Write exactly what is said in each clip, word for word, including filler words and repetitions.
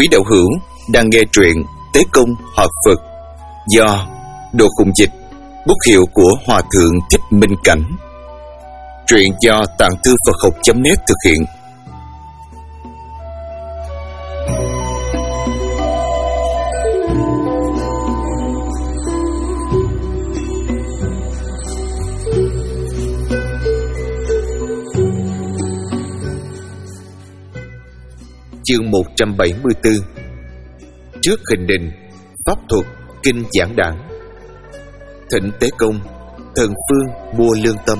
Quý đạo hữu đang nghe truyện Tế Công Hợp Phật do Đồ Khùng Dịch, bút hiệu của Hòa Thượng Thích Minh Cảnh. Truyện do Tạng Thư Phật Học chấm net thực hiện. Chương một trăm bảy mươi tư. Trước hình đình, pháp thuật, kinh giảng đảng. Thỉnh Tế Công, thần phương mua lương tâm.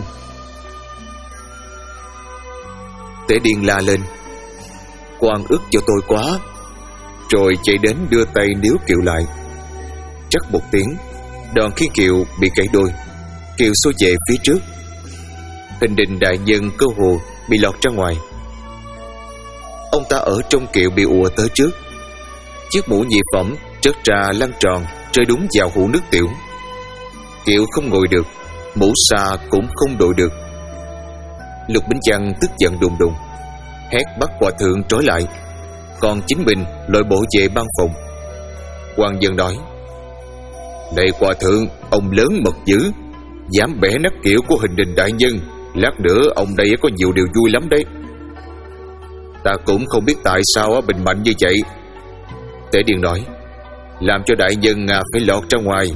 Tế Điền la lên: "Quan ức cho tôi quá!" Rồi chạy đến đưa tay níu Kiệu lại. Trắc một tiếng, đòn khiến Kiệu bị gãy đôi. Kiệu xô về phía trước. Hình đình đại nhân cơ hồ bị lọt ra ngoài. Ông ta ở trong kiệu bị ùa tới trước. Chiếc mũ nhị phẩm trớt ra lăn tròn, rơi đúng vào hũ nước tiểu. Kiệu không ngồi được, mũ xa cũng không đội được. Lục Bính Chăng tức giận đùng đùng, hét bắt hòa thượng trói lại, còn chính mình lội bộ về ban phòng. Quan dân nói: "Này hòa thượng, ông lớn mật dữ, dám bẻ nát kiệu của hình đình đại nhân. Lát nữa ông đây có nhiều điều vui lắm đấy." "Ta cũng không biết tại sao bình mạnh như vậy." Tế Điền nói: "Làm cho đại nhân phải lọt ra ngoài.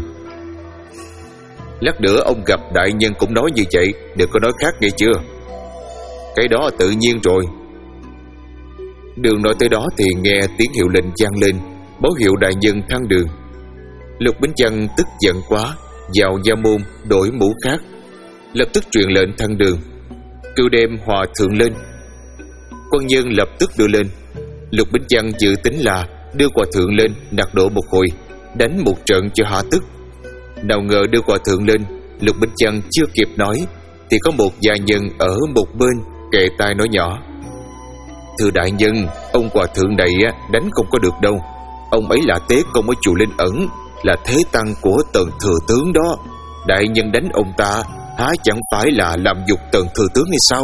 Lát nữa ông gặp đại nhân cũng nói như vậy, đừng có nói khác nghe chưa?" "Cái đó tự nhiên rồi." Đường nói tới đó thì nghe tiếng hiệu lệnh vang lên, báo hiệu đại nhân thăng đường. Lục Bính Chăng tức giận quá, vào gia môn đổi mũ khác, lập tức truyền lệnh thăng đường, kêu đem hòa thượng lên. Quân nhân lập tức đưa lên. Lục Bính Chăng dự tính là đưa hòa thượng lên nạt đổ một hồi, đánh một trận cho hạ tức. Nào ngờ đưa hòa thượng lên, Lục Bính Chăng chưa kịp nói thì có một gia nhân ở một bên kề tai nói nhỏ: "Thưa đại nhân, ông hòa thượng này đánh không có được đâu. Ông ấy là Tế Công ở chùa Linh Ẩn, là thế tăng của Tần thừa tướng đó. Đại nhân đánh ông ta há chẳng phải là làm nhục Tần thừa tướng hay sao?"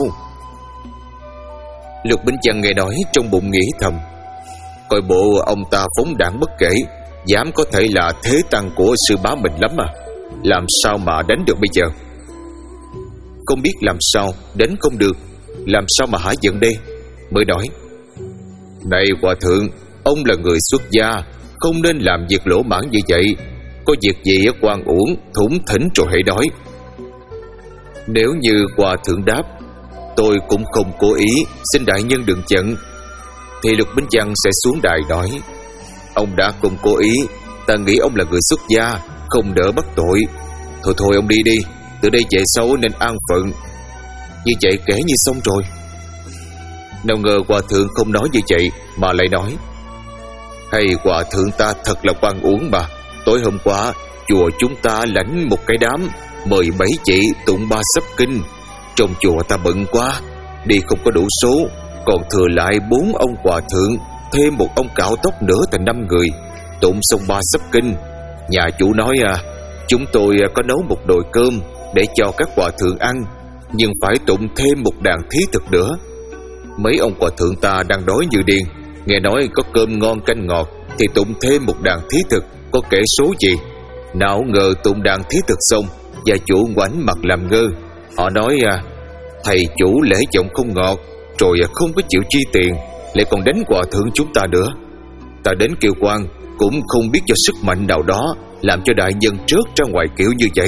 Lục Bính Chăng nghe nói trong bụng nghĩ thầm: coi bộ ông ta phóng đảng bất kể, dám có thể là thế tăng của sư bá mình lắm à. Làm sao mà đánh được bây giờ? Không biết làm sao đánh không được, làm sao mà hả giận đây? Mới nói: "Này hòa thượng, ông là người xuất gia, không nên làm việc lỗ mãn như vậy. Có việc gì quan uổng thủng thỉnh rồi hãy nói." Nếu như hòa thượng đáp: "Tôi cũng không cố ý, xin đại nhân đừng giận", thì Lục Bính Chăng sẽ xuống đài nói: "Ông đã không cố ý, ta nghĩ ông là người xuất gia, không đỡ bắt tội. Thôi thôi ông đi đi, từ đây về sau nên an phận." Như vậy kể như xong rồi. Nào ngờ hòa thượng không nói như vậy mà lại nói: "Hay hòa thượng ta thật là quan uổng mà. Tối hôm qua chùa chúng ta lãnh một cái đám mười bảy chị tụng ba sắp kinh. Trong chùa ta bận quá, đi không có đủ số, còn thừa lại bốn ông hòa thượng, thêm một ông cạo tóc nữa thành năm người. Tụng xong ba sắp kinh, nhà chủ nói à, chúng tôi có nấu một nồi cơm để cho các hòa thượng ăn, nhưng phải tụng thêm một đàn thí thực nữa. Mấy ông hòa thượng ta đang đói như điên, nghe nói có cơm ngon canh ngọt thì tụng thêm một đàn thí thực, có kể số gì. Nào ngờ tụng đàn thí thực xong, gia chủ ngoảnh mặt làm ngơ. Họ nói à, thầy chủ lễ giọng không ngọt, rồi không có chịu chi tiền, lại còn đánh hòa thượng chúng ta nữa. Ta đến kêu quan cũng không biết cho sức mạnh nào đó làm cho đại nhân trớt ra ngoài kiểu như vậy."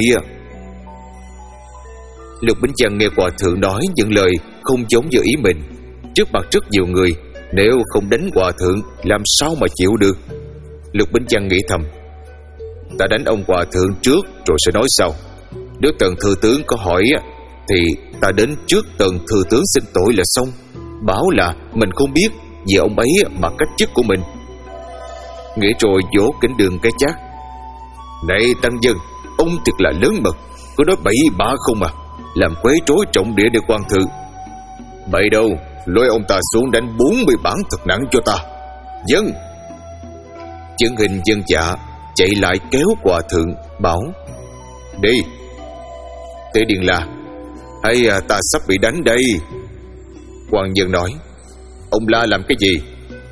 Lục Bính Chăng nghe hòa thượng nói những lời không giống như ý mình, trước mặt rất nhiều người, nếu không đánh hòa thượng làm sao mà chịu được. Lục Bính Chăng nghĩ thầm: ta đánh ông hòa thượng trước rồi sẽ nói sau. Nếu Tần thừa tướng có hỏi thì ta đến trước Tần thừa tướng xin tội là xong, bảo là mình không biết vì ông ấy mà cách chức của mình. Nghĩ rồi vỗ kính đường cái chát: "Này tăng dân, ông thật là lớn mật, có nói bậy bạ không à, làm quấy rối trọng địa để quan thượng." "Bậy đâu, lôi ông ta xuống đánh bốn mươi bản thật nặng cho ta." "Dân." Chân hình dân dạ chạy lại kéo hòa thượng bảo: "Đi." Tế Điền là: "Hay à, ta sắp bị đánh đây." Quan nhân nói: "Ông la làm cái gì?"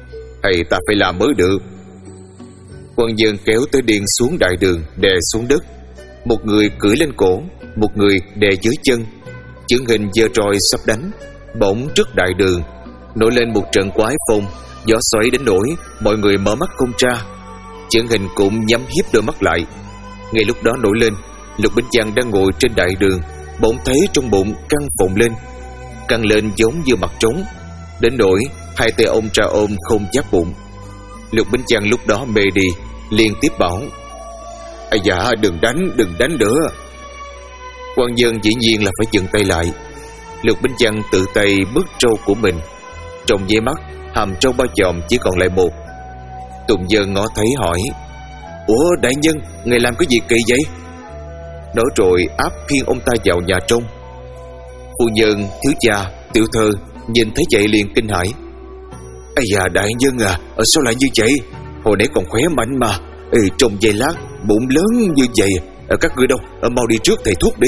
Hay ta phải làm mới được. Quan dân kéo tới điên xuống đại đường, đè xuống đất. Một người cưỡi lên cổ, một người đè dưới chân. Chưởng Hình giơ roi sắp đánh. Bỗng trước đại đường nổi lên một trận quái phong, gió xoáy đến nỗi mọi người mở mắt không ra. Chưởng Hình cũng nhắm hiếp đôi mắt lại. Ngay lúc đó nổi lên, Lục Bính Văn đang ngồi trên đại đường, bỗng thấy trong bụng căng phồng lên, căng lên giống như mặt trống, đến nỗi hai tay ông tra ôm không giáp bụng. Lục Bính Văn lúc đó mê đi, liên tiếp bảo: "Ây dạ, đừng đánh, đừng đánh nữa." Quan dân dĩ nhiên là phải dừng tay lại. Lục Bính Văn tự tay bứt trâu của mình. Trong nháy mắt, hàm trâu ba chòm chỉ còn lại một. Tùng Dân ngó thấy hỏi: "Ủa đại nhân, ngài làm cái gì kỳ vậy?" Nói rồi áp khiêng ông ta vào nhà trong. Phu nhân, thiếu gia, tiểu thơ nhìn thấy vậy liền kinh hãi: "Ây da đại nhân à, sao lại như vậy? Hồi nãy còn khỏe mạnh mà. Ê, trong giây lát bụng lớn như vậy. Các ngươi đâu, mau đi trước thầy thuốc đi."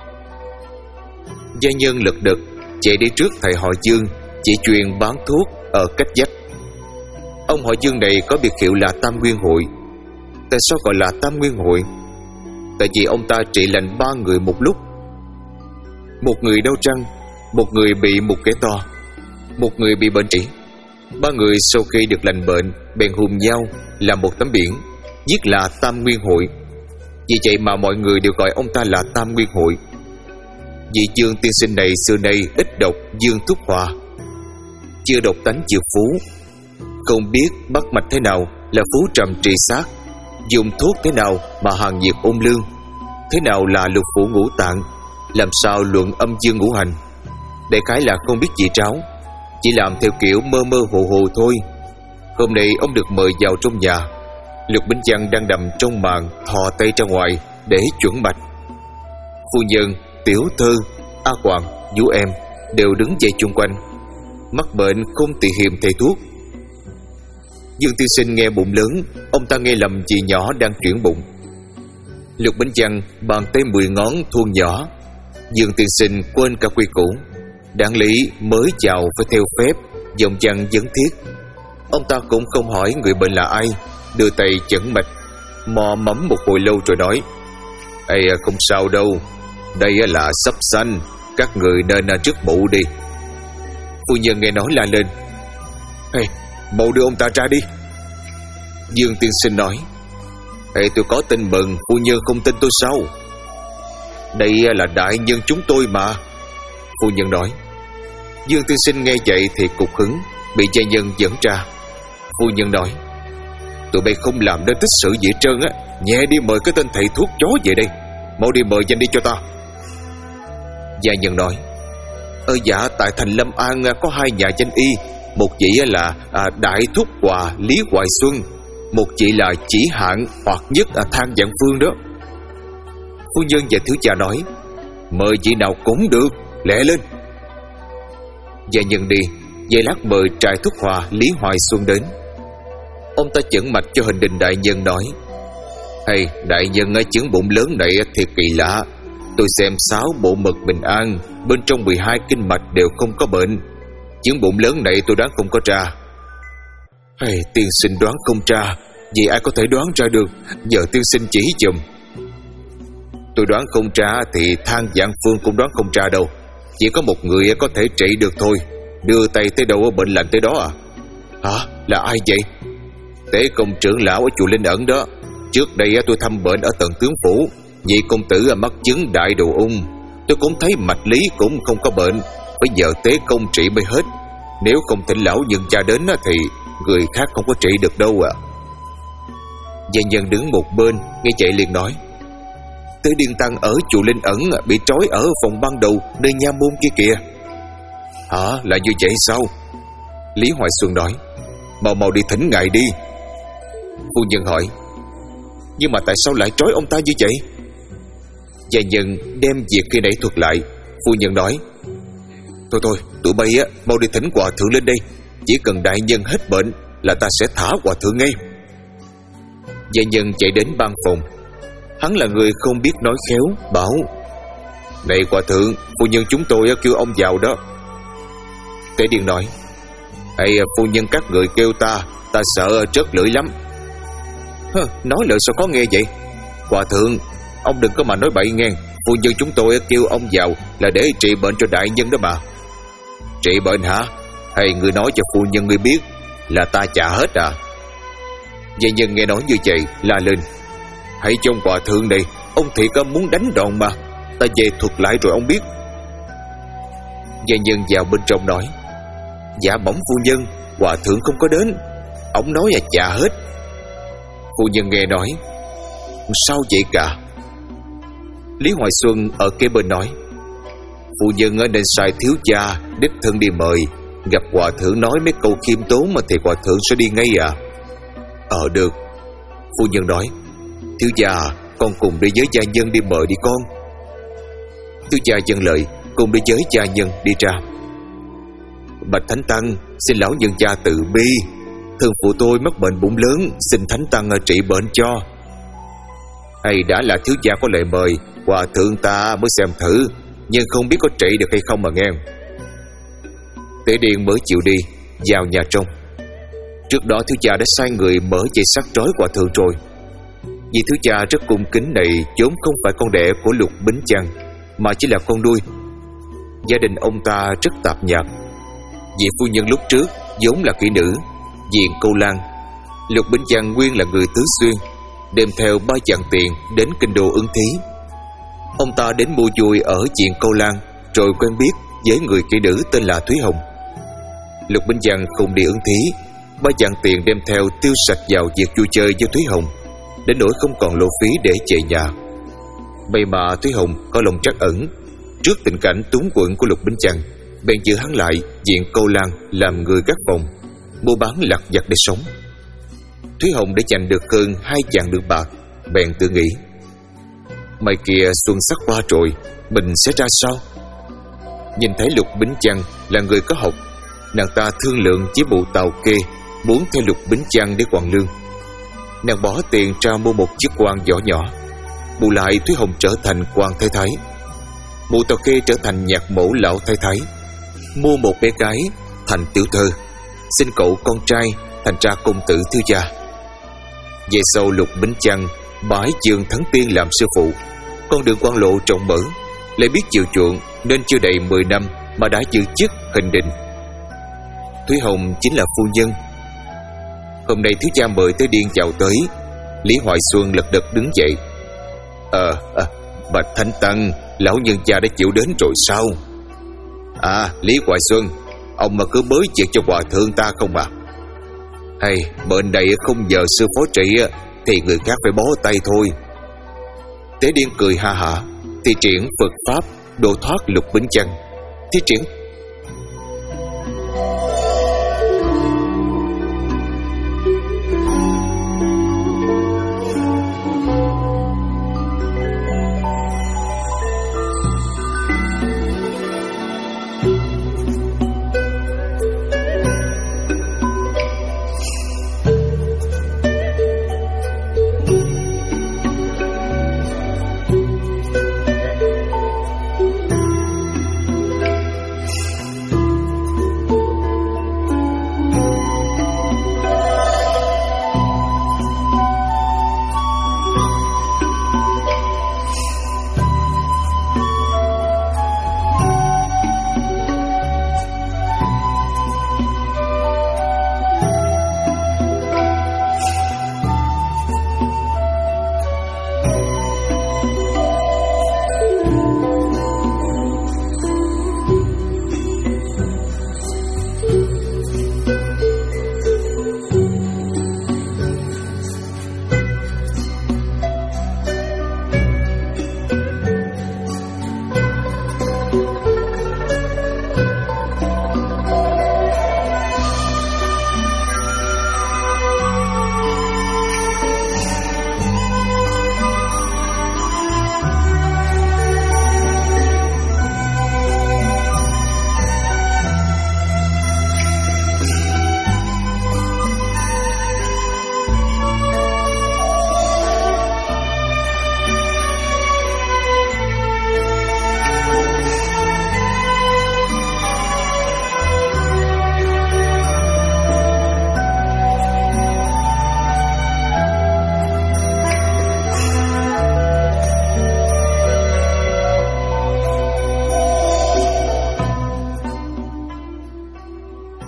Gia nhân lật đật chạy đi trước thầy họ Dương, chỉ truyền bán thuốc ở cách vách. Ông họ Dương này có biệt hiệu là Tam Nguyên Hội. Tại sao gọi là Tam Nguyên Hội? Tại vì ông ta trị lành ba người một lúc. Một người đau răng, một người bị một kẻ to, một người bị bệnh trĩ. Ba người sau khi được lành bệnh bèn hùm nhau làm một tấm biển, viết là Tam Nguyên Hội. Vì vậy mà mọi người đều gọi ông ta là Tam Nguyên Hội. Vị Dương tiên sinh này xưa nay ít độc dương thuốc hòa, chưa độc tánh dược phú, không biết bắt mạch thế nào là phú trầm trị sát, dùng thuốc thế nào mà hàng nhiệt ôn lương, thế nào là lục phủ ngũ tạng, làm sao luận âm dương ngũ hành. Đại khái là không biết gì tráo, chỉ làm theo kiểu mơ mơ hồ hồ thôi. Hôm nay ông được mời vào trong nhà. Lục Bính Văn đang nằm trong màn thò tay ra ngoài để chuẩn mạch. Phu nhân, tiểu thơ, A Hoàng, Vũ Em đều đứng dậy chung quanh. Mắc bệnh không tỳ hiềm thầy thuốc. Dương tiên sinh nghe bụng lớn, ông ta nghe lầm chị nhỏ đang chuyển bụng. Lục Bính Văn bàn tay mười ngón thuôn nhỏ. Dương tiên sinh quên cả quy củ, đáng lý mới chào phải theo phép, giọng văn vấn thiết. Ông ta cũng không hỏi người bệnh là ai, đưa tay chẩn mạch, mò mẫm một hồi lâu rồi nói: "Ê, không sao đâu, đây là sắp sanh, các người nên trước mụ đi." Phu nhân nghe nói la lên: "Ê, mau đưa ông ta ra đi." Dương tiên sinh nói: "Ê, tôi có tin mừng, phu nhân không tin tôi sao? Đây là đại nhân chúng tôi mà." Phu nhân nói. Dương tiên sinh nghe vậy thì cục hứng, bị gia nhân dẫn ra. Phu nhân nói: "Tụi bay không làm nên tích sự gì hết trơn á, nhẹ đi mời cái tên thầy thuốc chó về đây, mau đi mời nhanh đi cho ta." Gia nhân nói: "Ơ dạ, tại thành Lâm An có hai nhà danh y, một chị là à, Đại Thúc Hòa Lý Hoài Xuân, một chị là Chỉ Hạng hoặc nhất à, Thang Vạn Phương đó." Phu nhân và thiếu gia nói: "Mời chị nào cũng được, lẹ lên." Gia nhân đi, giây lát mời Trại Thúc Hòa Lý Hoài Xuân đến. Ông ta chẩn mạch cho Hình Đình đại nhân nói: "Hay đại nhân ở chứng bụng lớn này thiệt kỳ lạ. Tôi xem sáu bộ mật bình an, bên trong mười hai kinh mạch đều không có bệnh. Chứng bụng lớn này tôi đoán không có ra." "Hay tiên sinh đoán không ra, vậy ai có thể đoán ra được? Nhờ tiên sinh chỉ dùm." "Tôi đoán không ra thì Thang Vạn Phương cũng đoán không ra đâu. Chỉ có một người có thể trị được thôi. Đưa tay tới đâu bệnh lành tới đó à?" "Hả? Là ai vậy?" "Tế công trưởng lão ở chùa Linh Ẩn đó. Trước đây tôi thăm bệnh ở tận tướng phủ, nhị công tử mắc chứng đại đồ ung. Tôi cũng thấy mạch lý cũng không có bệnh, bây giờ tế công trị mới hết. Nếu không thỉnh lão nhân cha đến thì người khác không có trị được đâu à." Gia nhân đứng một bên nghe vậy liền nói: "Tế Điên Tăng ở chùa Linh Ẩn bị trói ở phòng ban đầu nơi nha môn kia kìa." "Hả? Là như vậy sao?" Lý Hoài Xuân nói: "Mau mau đi thỉnh ngài đi." Phu nhân hỏi: "Nhưng mà tại sao lại trói ông ta như vậy?" Gia nhân đem việc khi nãy thuật lại. Phu nhân nói: Thôi thôi, tụi bay á, mau đi thỉnh hòa thượng lên đây. Chỉ cần đại nhân hết bệnh là ta sẽ thả hòa thượng ngay." Gia nhân chạy đến ban phòng. Hắn là người không biết nói khéo, bảo: "Này hòa thượng, phu nhân chúng tôi kêu ông vào đó." Tế Điên nói: "Ây, phu nhân các người kêu ta, Ta sợ trớt lưỡi lắm. Hơ, nói lời sao có nghe vậy? Hòa thượng, ông đừng có mà nói bậy nghe. Phu nhân chúng tôi kêu ông vào là để trị bệnh cho đại nhân đó mà. Trị bệnh hả? Hay người nói cho phu nhân ngươi biết là ta trả hết à? Gia nhân nghe nói như vậy la lên: Hãy trông hòa thượng này, ông thiệt muốn đánh đòn mà. Ta về thuật lại rồi ông biết. Gia nhân vào bên trong nói: Dạ bẩm phu nhân, hòa thượng không có đến. Ông nói là trả hết. Phu nhân nghe nói: Sao vậy cả? Lý Hoài Xuân ở kế bên nói: Phu nhân nên sai thiếu gia đích thân đi mời. Gặp hòa thượng nói mấy câu khiêm tốn mà thì hòa thượng sẽ đi ngay à? Ờ được. Phu nhân nói: Thiếu gia, con cùng đi với gia nhân đi mời đi con. Thiếu gia dâng lời, cùng đi với gia nhân đi ra. Bạch Thánh Tăng, xin lão nhân gia từ bi. Thân phụ tôi mắc bệnh bụng lớn, xin Thánh Tăng trị bệnh cho. Hay đã là thiếu gia có lời mời, hòa thượng ta mới xem thử, nhưng không biết có trị được hay không mà nghe. Tế Điền mới chịu đi vào nhà trong. Trước đó thiếu gia đã sai người mở dây sắt trói hòa thượng rồi. Vì thiếu gia rất cung kính này vốn không phải con đẻ của Lục Bính Chăng, mà chỉ là con nuôi. Gia đình ông ta rất tạp nhạp. Vị phu nhân lúc trước vốn là kỹ nữ Diện Câu Lan. Lục Bính Chăng nguyên là người Tứ Xuyên, đem theo ba vạn tiền đến kinh đô ứng thí. Ông ta đến mua vui ở Diện Câu Lan, rồi quen biết với người kỹ nữ tên là Thúy Hồng. Lục Bính Chăng không đi ứng thí, ba vạn tiền đem theo tiêu sạch vào việc vui chơi với Thúy Hồng, đến nỗi không còn lộ phí để về nhà. May mà Thúy Hồng có lòng trắc ẩn, trước tình cảnh túng quẫn của Lục Bính Chăng, bèn giữ hắn lại Diện Câu Lan làm người gác phòng, mua bán lặt vặt để sống. Thúy Hồng để giành được hơn hai vạn lượng bạc, bèn tự nghĩ: Mai kia xuân sắp qua rồi, mình sẽ ra sao? Nhìn thấy Lục Bính Chăng là người có học, nàng ta thương lượng với bộ tàu kê, muốn theo Lục Bính Chăng để hoàn lương. Nàng bỏ tiền ra mua một chiếc quan vỏ nhỏ, bù lại Thúy Hồng trở thành quan thái thái, bộ tàu kê trở thành nhạc mẫu lão thái thái, mua một bé gái thành tiểu thơ, sinh cậu con trai thành ra công tử thiếu gia. Về sau Lục Bính Chăng bái Dương Thắng Tiên làm sư phụ, con đường quan lộ rộng mở, lại biết chiều chuộng, nên chưa đầy mười năm mà đã giữ chức hình định. Thúy Hồng chính là phu nhân. Hôm nay thiếu gia mời Tế Điền chào tới. Lý Hoài Xuân lật đật đứng dậy: Ờ, à, Bạch Thánh Tăng, lão nhân gia đã chịu đến rồi sao? À, Lý Hoài Xuân, ông mà cứ bới chuyện cho hòa thượng ta không à? Hay bệnh này không nhờ sư phó trị thì người khác phải bó tay thôi. Tế Điền cười ha hả, thi triển Phật pháp độ thoát Lục Bính Chăng. Thi triển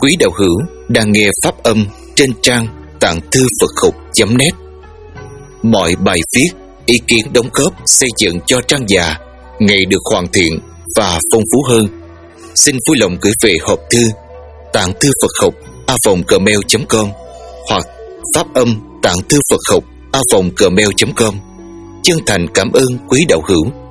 quý đạo hữu đang nghe pháp âm trên trang tạng thư Phật học chấm net. Mọi bài viết, ý kiến đóng góp xây dựng cho trang già ngày được hoàn thiện và phong phú hơn, xin vui lòng gửi về hộp thư tạng thư Phật học a vòng gmail chấm com hoặc pháp âm tạng thư Phật học a vòng gmail chấm com. Chân thành cảm ơn quý đạo hữu.